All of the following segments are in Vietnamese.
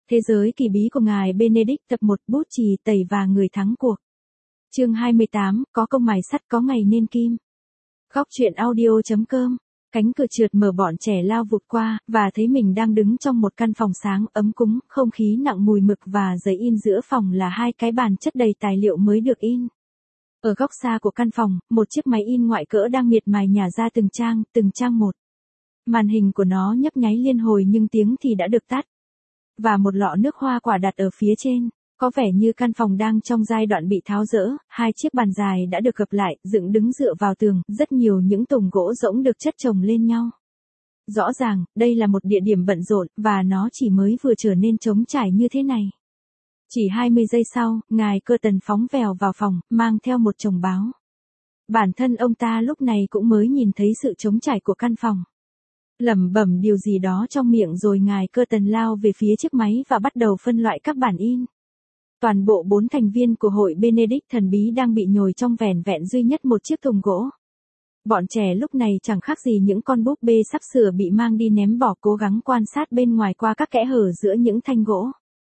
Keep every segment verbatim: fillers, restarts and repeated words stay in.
Thế giới kỳ bí của ngài Benedict tập một bút chì tẩy và người thắng cuộc. Chương hai mươi tám, có công mài sắt có ngày nên kim. Góc truyện audio chấm com. Cánh cửa trượt mở, bọn trẻ lao vụt qua, và thấy mình đang đứng trong một căn phòng sáng, ấm cúng, không khí nặng mùi mực và giấy in giữa phòng là hai cái bàn chất đầy tài liệu mới được in. Ở góc xa của căn phòng, một chiếc máy in ngoại cỡ đang miệt mài nhả ra từng trang, từng trang một. Màn hình của nó nhấp nháy liên hồi nhưng tiếng thì đã được tắt. Và một lọ nước hoa quả đặt ở phía trên. Có vẻ như căn phòng đang trong giai đoạn bị tháo dỡ, hai chiếc bàn dài đã được gập lại, dựng đứng dựa vào tường, rất nhiều những tùng gỗ rỗng được chất chồng lên nhau. Rõ ràng, đây là một địa điểm bận rộn, và nó chỉ mới vừa trở nên trống trải như thế này. Chỉ hai mươi giây sau, ngài Curtin phóng vèo vào phòng, mang theo một chồng báo. Bản thân ông ta lúc này cũng mới nhìn thấy sự trống trải của căn phòng. Lẩm bẩm điều gì đó trong miệng rồi ngài Curtin lao về phía chiếc máy và bắt đầu phân loại các bản in. Toàn bộ bốn thành viên của hội Benedict thần bí đang bị nhồi trong vẻn vẹn duy nhất một chiếc thùng gỗ. Bọn trẻ lúc này chẳng khác gì những con búp bê sắp sửa bị mang đi ném bỏ, cố gắng quan sát bên ngoài qua các kẽ hở giữa những thanh gỗ.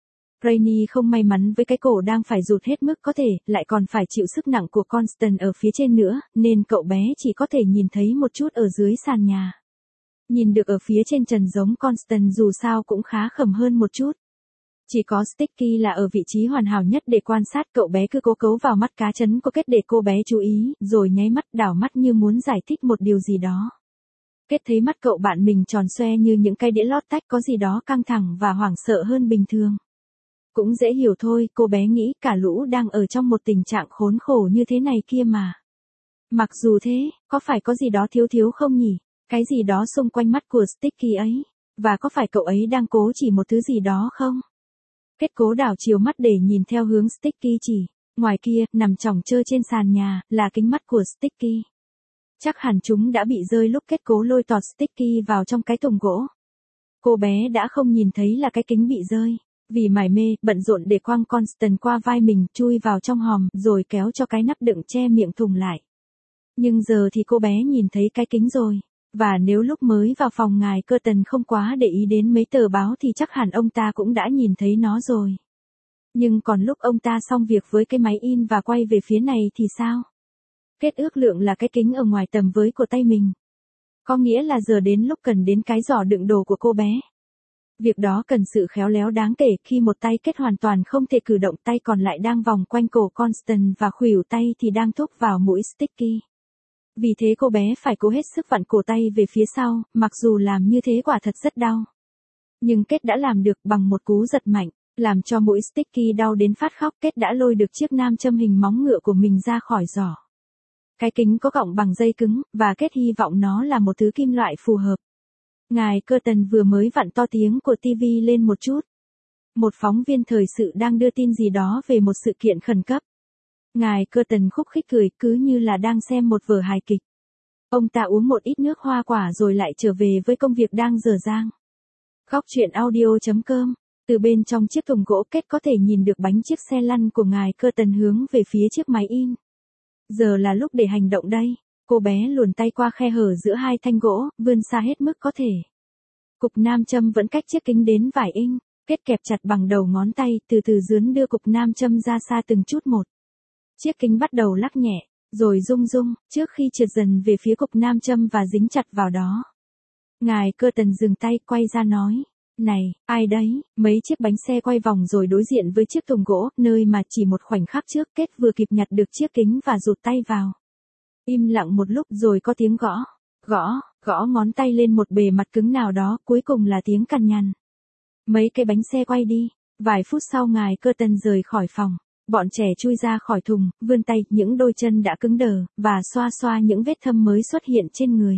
Rainy không may mắn với cái cổ đang phải rụt hết mức có thể, lại còn phải chịu sức nặng của Constant ở phía trên nữa, nên cậu bé chỉ có thể nhìn thấy một chút ở dưới sàn nhà. Nhìn được ở phía trên trần giống Constant dù sao cũng khá khẩm hơn một chút. Chỉ có Sticky là ở vị trí hoàn hảo nhất để quan sát, cậu bé cứ cố cấu vào mắt cá chấn của Kết để cô bé chú ý, rồi nháy mắt đảo mắt như muốn giải thích một điều gì đó. Kết thấy mắt cậu bạn mình tròn xoe như những cây đĩa lót tách, có gì đó căng thẳng và hoảng sợ hơn bình thường. Cũng dễ hiểu thôi, cô bé nghĩ cả lũ đang ở trong một tình trạng khốn khổ như thế này kia mà. Mặc dù thế, có phải có gì đó thiếu thiếu không nhỉ? Cái gì đó xung quanh mắt của Sticky ấy. Và có phải cậu ấy đang cố chỉ một thứ gì đó không? Kết cố đảo chiều mắt để nhìn theo hướng Sticky chỉ. Ngoài kia, nằm chỏng chơ trên sàn nhà, là kính mắt của Sticky. Chắc hẳn chúng đã bị rơi lúc kết cố lôi tọt Sticky vào trong cái thùng gỗ. Cô bé đã không nhìn thấy là cái kính bị rơi. Vì mải mê, bận rộn để quăng Constant qua vai mình, chui vào trong hòm, rồi kéo cho cái nắp đựng che miệng thùng lại. Nhưng giờ thì cô bé nhìn thấy cái kính rồi. Và nếu lúc mới vào phòng ngài Curtin không quá để ý đến mấy tờ báo thì chắc hẳn ông ta cũng đã nhìn thấy nó rồi. Nhưng còn lúc ông ta xong việc với cái máy in và quay về phía này thì sao? Kết ước lượng là cái kính ở ngoài tầm với của tay mình. Có nghĩa là giờ đến lúc cần đến cái giỏ đựng đồ của cô bé. Việc đó cần sự khéo léo đáng kể, khi một tay Kết hoàn toàn không thể cử động, tay còn lại đang vòng quanh cổ Constant và khuỷu tay thì đang thúc vào mũi Sticky. Vì thế cô bé phải cố hết sức vặn cổ tay về phía sau, mặc dù làm như thế quả thật rất đau. Nhưng Kết đã làm được bằng một cú giật mạnh, làm cho mũi Sticky đau đến phát khóc. Kết đã lôi được chiếc nam châm hình móng ngựa của mình ra khỏi giỏ. Cái kính có gọng bằng dây cứng, và Kết hy vọng nó là một thứ kim loại phù hợp. Ngài Curtin vừa mới vặn to tiếng của ti vi lên một chút. Một phóng viên thời sự đang đưa tin gì đó về một sự kiện khẩn cấp. Ngài Curtin khúc khích cười, cứ như là đang xem một vở hài kịch. Ông ta uống một ít nước hoa quả rồi lại trở về với công việc đang dở dang. Góc truyện audio chấm com. Từ bên trong chiếc thùng gỗ, Kết có thể nhìn được bánh chiếc xe lăn của ngài Curtin hướng về phía chiếc máy in. Giờ là lúc để hành động đây. Cô bé luồn tay qua khe hở giữa hai thanh gỗ, vươn xa hết mức có thể. Cục nam châm vẫn cách chiếc kính đến vài inch. Kết kẹp chặt bằng đầu ngón tay, từ từ dướn đưa cục nam châm ra xa từng chút một. Chiếc kính bắt đầu lắc nhẹ, rồi rung rung, trước khi trượt dần về phía cục nam châm và dính chặt vào đó. Ngài Curtin dừng tay, quay ra nói, này, ai đấy? Mấy chiếc bánh xe quay vòng rồi đối diện với chiếc thùng gỗ, nơi mà chỉ một khoảnh khắc trước Kết vừa kịp nhặt được chiếc kính và rụt tay vào. Im lặng một lúc rồi có tiếng gõ, gõ, gõ ngón tay lên một bề mặt cứng nào đó, cuối cùng là tiếng cằn nhằn. Mấy cái bánh xe quay đi, vài phút sau ngài Curtin rời khỏi phòng. Bọn trẻ chui ra khỏi thùng, vươn tay, những đôi chân đã cứng đờ, và xoa xoa những vết thâm mới xuất hiện trên người.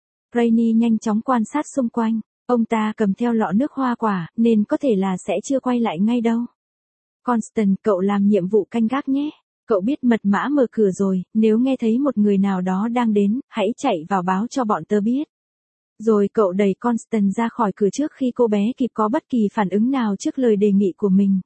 Rainy nhanh chóng quan sát xung quanh, ông ta cầm theo lọ nước hoa quả, nên có thể là sẽ chưa quay lại ngay đâu. Constant, cậu làm nhiệm vụ canh gác nhé. Cậu biết mật mã mở cửa rồi, nếu nghe thấy một người nào đó đang đến, hãy chạy vào báo cho bọn tớ biết. Rồi cậu đẩy Constant ra khỏi cửa trước khi cô bé kịp có bất kỳ phản ứng nào trước lời đề nghị của mình.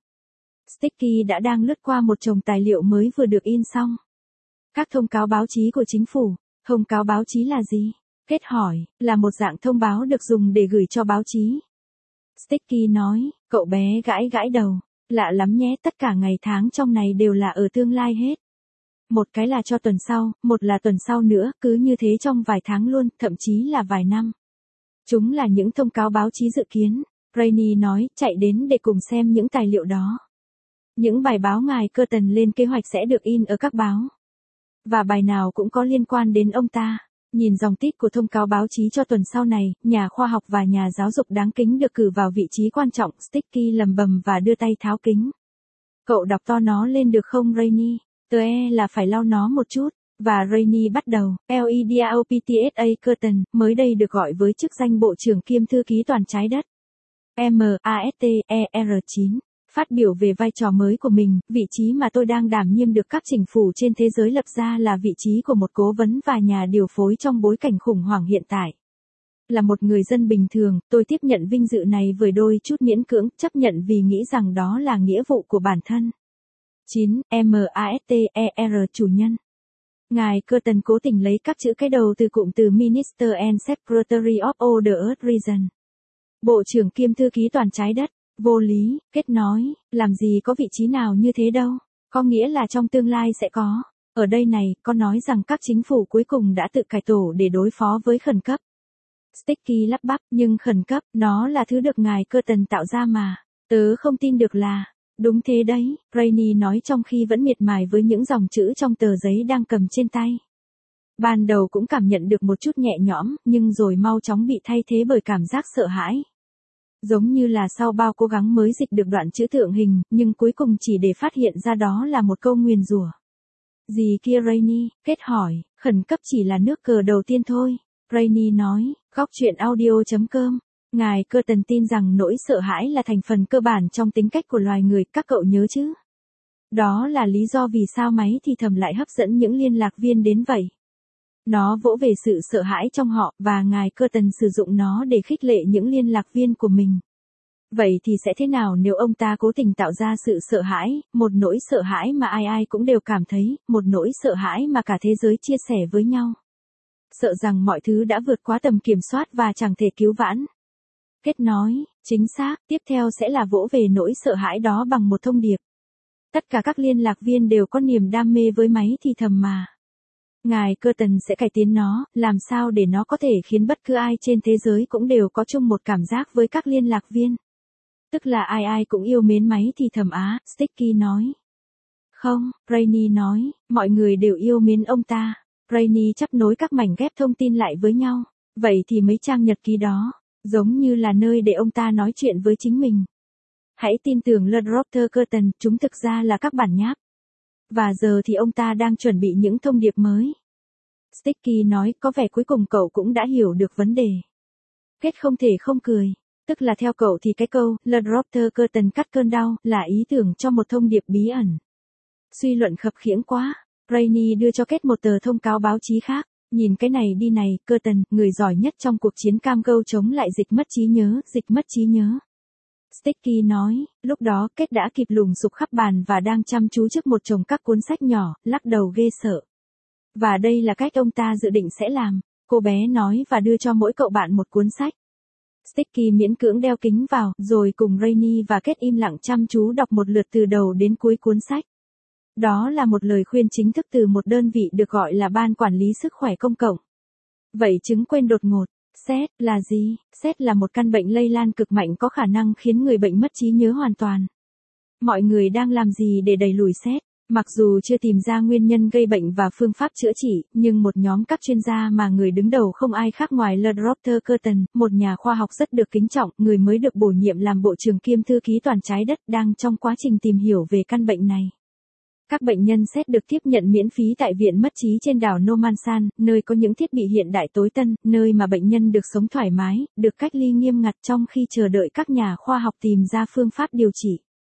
Sticky đã đang lướt qua một chồng tài liệu mới vừa được in xong. Các thông cáo báo chí của chính phủ. Thông cáo báo chí là gì? Kết hỏi, là một dạng thông báo được dùng để gửi cho báo chí. Sticky nói, cậu bé gãi gãi đầu. Lạ lắm nhé, tất cả ngày tháng trong này đều là ở tương lai hết. Một cái là cho tuần sau, một là tuần sau nữa, cứ như thế trong vài tháng luôn, thậm chí là vài năm. Chúng là những thông cáo báo chí dự kiến. Rainy nói, chạy đến để cùng xem những tài liệu đó. Những bài báo ngài Curtin lên kế hoạch sẽ được in ở các báo. Và bài nào cũng có liên quan đến ông ta. Nhìn dòng tít của thông cáo báo chí cho tuần sau này, nhà khoa học và nhà giáo dục đáng kính được cử vào vị trí quan trọng. Sticky lầm bầm và đưa tay tháo kính. Cậu đọc to nó lên được không Rainy? Tớ e là phải lau nó một chút. Và Rainy bắt đầu, LEDOPTSA Curtin, mới đây được gọi với chức danh Bộ trưởng kiêm Thư ký Toàn trái đất. MASTER chín. Phát biểu về vai trò mới của mình, vị trí mà tôi đang đảm nhiệm được các chính phủ trên thế giới lập ra là vị trí của một cố vấn và nhà điều phối trong bối cảnh khủng hoảng hiện tại. Là một người dân bình thường, tôi tiếp nhận vinh dự này với đôi chút miễn cưỡng, chấp nhận vì nghĩ rằng đó là nghĩa vụ của bản thân. chín. MASTER chủ nhân. Ngài Curtin cố tình lấy các chữ cái đầu từ cụm từ Minister and Secretary of all the Earth Region. Bộ trưởng kiêm thư ký toàn trái đất. Vô lý, Kết nói, làm gì có vị trí nào như thế đâu, có nghĩa là trong tương lai sẽ có. Ở đây này, có nói rằng các chính phủ cuối cùng đã tự cải tổ để đối phó với khẩn cấp. Sticky lắp bắp, nhưng khẩn cấp, nó là thứ được ngài Curtin tạo ra mà. Tớ không tin được là, đúng thế đấy, Rainy nói trong khi vẫn miệt mài với những dòng chữ trong tờ giấy đang cầm trên tay. Ban đầu cũng cảm nhận được một chút nhẹ nhõm, nhưng rồi mau chóng bị thay thế bởi cảm giác sợ hãi. Giống như là sau bao cố gắng mới dịch được đoạn chữ tượng hình, nhưng cuối cùng chỉ để phát hiện ra đó là một câu nguyền rủa. Gì kia Rainy? Kết hỏi, khẩn cấp chỉ là nước cờ đầu tiên thôi. Rainy nói, góc chuyện audio chấm com. Ngài Curtin tin rằng nỗi sợ hãi là thành phần cơ bản trong tính cách của loài người, các cậu nhớ chứ? Đó là lý do vì sao máy thì thầm lại hấp dẫn những liên lạc viên đến vậy. Nó vỗ về sự sợ hãi trong họ, và ngài Curtin sử dụng nó để khích lệ những liên lạc viên của mình. Vậy thì sẽ thế nào nếu ông ta cố tình tạo ra sự sợ hãi, một nỗi sợ hãi mà ai ai cũng đều cảm thấy, một nỗi sợ hãi mà cả thế giới chia sẻ với nhau. Sợ rằng mọi thứ đã vượt quá tầm kiểm soát và chẳng thể cứu vãn. Kết nói, chính xác, tiếp theo sẽ là vỗ về nỗi sợ hãi đó bằng một thông điệp. Tất cả các liên lạc viên đều có niềm đam mê với máy thì thầm mà. Ngài Curtin sẽ cải tiến nó, làm sao để nó có thể khiến bất cứ ai trên thế giới cũng đều có chung một cảm giác với các liên lạc viên. Tức là ai ai cũng yêu mến máy thì thầm á, Sticky nói. Không, Rainy nói, mọi người đều yêu mến ông ta. Rainy chấp nối các mảnh ghép thông tin lại với nhau. Vậy thì mấy trang nhật ký đó, giống như là nơi để ông ta nói chuyện với chính mình. Hãy tin tưởng LeDropter Curtin, chúng thực ra là các bản nháp. Và giờ thì ông ta đang chuẩn bị những thông điệp mới. Sticky nói, có vẻ cuối cùng cậu cũng đã hiểu được vấn đề. Kết không thể không cười. Tức là theo cậu thì cái câu, LeDropter Curtin cắt cơn đau, là ý tưởng cho một thông điệp bí ẩn. Suy luận khập khiễng quá. Rainy đưa cho Kết một tờ thông cáo báo chí khác. Nhìn cái này đi này, Curtin, người giỏi nhất trong cuộc chiến cam go chống lại dịch mất trí nhớ, dịch mất trí nhớ. Sticky nói, lúc đó Kết đã kịp lùng sục khắp bàn và đang chăm chú trước một chồng các cuốn sách nhỏ, lắc đầu ghê sợ. Và đây là cách ông ta dự định sẽ làm, cô bé nói và đưa cho mỗi cậu bạn một cuốn sách. Sticky miễn cưỡng đeo kính vào, rồi cùng Rainy và Kết im lặng chăm chú đọc một lượt từ đầu đến cuối cuốn sách. Đó là một lời khuyên chính thức từ một đơn vị được gọi là Ban Quản lý Sức khỏe Công cộng. Vậy chứng quên đột ngột. ét e tê là gì? ét e tê là một căn bệnh lây lan cực mạnh có khả năng khiến người bệnh mất trí nhớ hoàn toàn. Mọi người đang làm gì để đẩy lùi ét e tê? Mặc dù chưa tìm ra nguyên nhân gây bệnh và phương pháp chữa trị, nhưng một nhóm các chuyên gia mà người đứng đầu không ai khác ngoài LeDropter Curtin, một nhà khoa học rất được kính trọng, người mới được bổ nhiệm làm Bộ trưởng kiêm Thư ký Toàn trái đất, đang trong quá trình tìm hiểu về căn bệnh này. Các bệnh nhân ét e tê được tiếp nhận miễn phí tại Viện Mất trí trên đảo Normansan, nơi có những thiết bị hiện đại tối tân, nơi mà bệnh nhân được sống thoải mái, được cách ly nghiêm ngặt trong khi chờ đợi các nhà khoa học tìm ra phương pháp điều trị.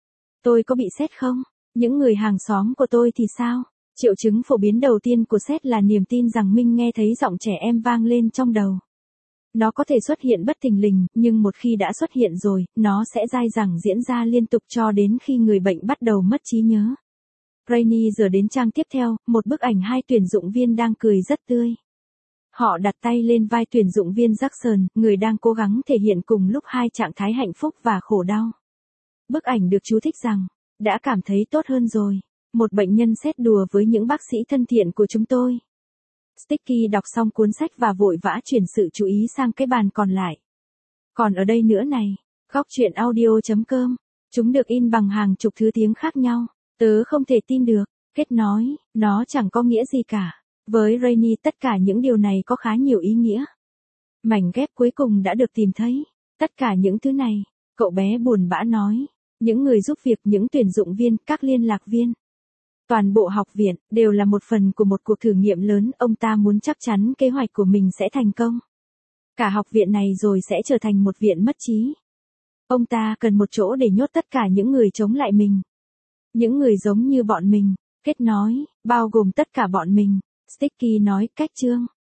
Tôi có bị ét e tê không? Những người hàng xóm của tôi thì sao? Triệu chứng phổ biến đầu tiên của ét e tê là niềm tin rằng mình nghe thấy giọng trẻ em vang lên trong đầu. Nó có thể xuất hiện bất thình lình, nhưng một khi đã xuất hiện rồi, nó sẽ dai dẳng diễn ra liên tục cho đến khi người bệnh bắt đầu mất trí nhớ. Rainy giờ đến trang tiếp theo, một bức ảnh hai tuyển dụng viên đang cười rất tươi. Họ đặt tay lên vai tuyển dụng viên Jackson, người đang cố gắng thể hiện cùng lúc hai trạng thái hạnh phúc và khổ đau. Bức ảnh được chú thích rằng, đã cảm thấy tốt hơn rồi. Một bệnh nhân xét đùa với những bác sĩ thân thiện của chúng tôi. Sticky đọc xong cuốn sách và vội vã chuyển sự chú ý sang cái bàn còn lại. Còn ở đây nữa này, góc chuyện audio chấm com. Chúng được in bằng hàng chục thứ tiếng khác nhau. Tớ không thể tin được. Kết nói, nó chẳng có nghĩa gì cả. Với Rainy tất cả những điều này có khá nhiều ý nghĩa. Mảnh ghép cuối cùng đã được tìm thấy. Tất cả những thứ này, cậu bé buồn bã nói. Những người giúp việc, những tuyển dụng viên, các liên lạc viên. Toàn bộ học viện, đều là một phần của một cuộc thử nghiệm lớn. Ông ta muốn chắc chắn kế hoạch của mình sẽ thành công. Cả học viện này rồi sẽ trở thành một viện mất trí. Ông ta cần một chỗ để nhốt tất cả những người chống lại mình. Những người giống như bọn mình. Kết nói, bao gồm tất cả bọn mình. Sticky nói, cách chương.